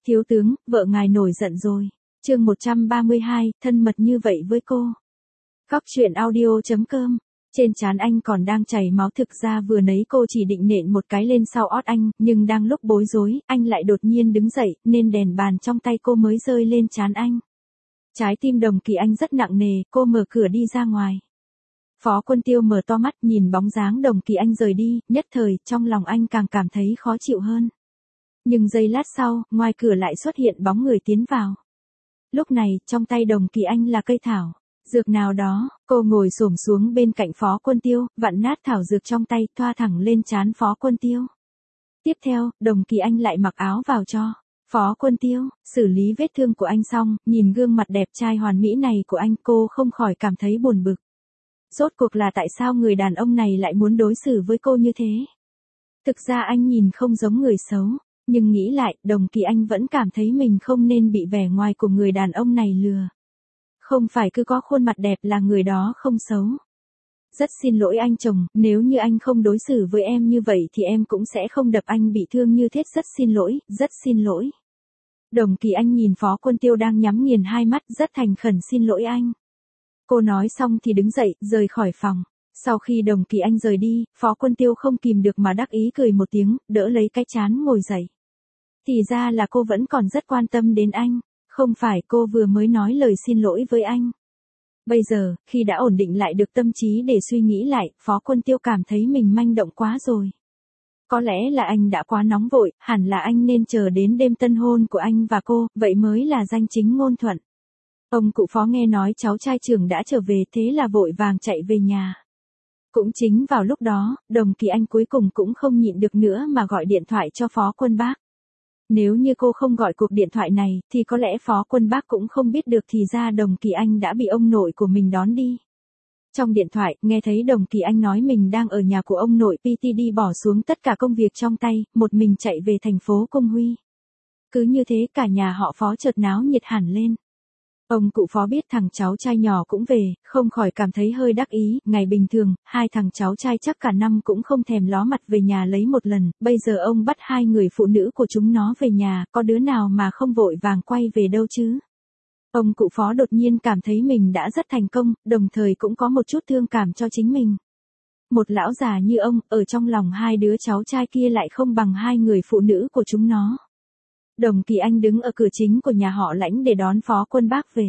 Thiếu tướng, vợ ngài nổi giận rồi. Chương 132, thân mật như vậy với cô. Góc truyện audio.com. Trên trán anh còn đang chảy máu, thực ra vừa nấy cô chỉ định nện một cái lên sau ót anh, nhưng đang lúc bối rối, anh lại đột nhiên đứng dậy, nên đèn bàn trong tay cô mới rơi lên trán anh. Trái tim Đồng Kỳ Anh rất nặng nề, cô mở cửa đi ra ngoài. Phó Quân Tiêu mở to mắt nhìn bóng dáng Đồng Kỳ Anh rời đi, nhất thời, trong lòng anh càng cảm thấy khó chịu hơn. Nhưng giây lát sau, ngoài cửa lại xuất hiện bóng người tiến vào. Lúc này, trong tay Đồng Kỳ Anh là cây thảo dược nào đó, cô ngồi xổm xuống bên cạnh Phó Quân Tiêu, vặn nát thảo dược trong tay, thoa thẳng lên trán Phó Quân Tiêu. Tiếp theo, Đồng Kỳ Anh lại mặc áo vào cho Phó Quân Tiêu, xử lý vết thương của anh xong, nhìn gương mặt đẹp trai hoàn mỹ này của anh, cô không khỏi cảm thấy buồn bực. Rốt cuộc là tại sao người đàn ông này lại muốn đối xử với cô như thế? Thực ra anh nhìn không giống người xấu, nhưng nghĩ lại, Đồng Kỳ Anh vẫn cảm thấy mình không nên bị vẻ ngoài của người đàn ông này lừa. Không phải cứ có khuôn mặt đẹp là người đó không xấu. Rất xin lỗi anh chồng, nếu như anh không đối xử với em như vậy thì em cũng sẽ không đập anh bị thương như thế, rất xin lỗi, rất xin lỗi. Đồng Kỳ Anh nhìn Phó Quân Tiêu đang nhắm nghiền hai mắt, rất thành khẩn xin lỗi anh. Cô nói xong thì đứng dậy, rời khỏi phòng. Sau khi Đồng Kỳ Anh rời đi, Phó Quân Tiêu không kìm được mà đắc ý cười một tiếng, đỡ lấy cái trán ngồi dậy. Thì ra là cô vẫn còn rất quan tâm đến anh, không phải cô vừa mới nói lời xin lỗi với anh. Bây giờ, khi đã ổn định lại được tâm trí để suy nghĩ lại, Phó Quân Tiêu cảm thấy mình manh động quá rồi. Có lẽ là anh đã quá nóng vội, hẳn là anh nên chờ đến đêm tân hôn của anh và cô, vậy mới là danh chính ngôn thuận. Ông cụ Phó nghe nói cháu trai trưởng đã trở về, thế là vội vàng chạy về nhà. Cũng chính vào lúc đó, Đồng Kỳ Anh cuối cùng cũng không nhịn được nữa mà gọi điện thoại cho Phó Quân Bác. Nếu như cô không gọi cuộc điện thoại này, thì có lẽ Phó Quân Bác cũng không biết được thì ra Đồng Kỳ Anh đã bị ông nội của mình đón đi. Trong điện thoại, nghe thấy Đồng Kỳ Anh nói mình đang ở nhà của ông nội, PTD bỏ xuống tất cả công việc trong tay, một mình chạy về thành phố Công Huy. Cứ như thế cả nhà họ Phó chợt náo nhiệt hẳn lên. Ông cụ Phó biết thằng cháu trai nhỏ cũng về, không khỏi cảm thấy hơi đắc ý, ngày bình thường, hai thằng cháu trai chắc cả năm cũng không thèm ló mặt về nhà lấy một lần, bây giờ ông bắt hai người phụ nữ của chúng nó về nhà, có đứa nào mà không vội vàng quay về đâu chứ. Ông cụ Phó đột nhiên cảm thấy mình đã rất thành công, đồng thời cũng có một chút thương cảm cho chính mình. Một lão già như ông, ở trong lòng hai đứa cháu trai kia lại không bằng hai người phụ nữ của chúng nó. Đồng Kỳ Anh đứng ở cửa chính của nhà họ Lãnh để đón Phó Quân Bác về.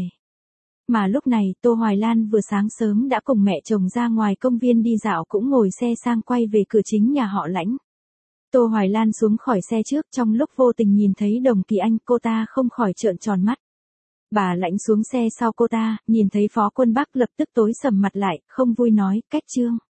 Mà lúc này, Tô Hoài Lan vừa sáng sớm đã cùng mẹ chồng ra ngoài công viên đi dạo, cũng ngồi xe sang quay về cửa chính nhà họ Lãnh. Tô Hoài Lan xuống khỏi xe trước, trong lúc vô tình nhìn thấy Đồng Kỳ Anh, cô ta không khỏi trợn tròn mắt. Bà Lãnh xuống xe sau cô ta, nhìn thấy Phó Quân Bác lập tức tối sầm mặt lại, không vui nói, cách Trương.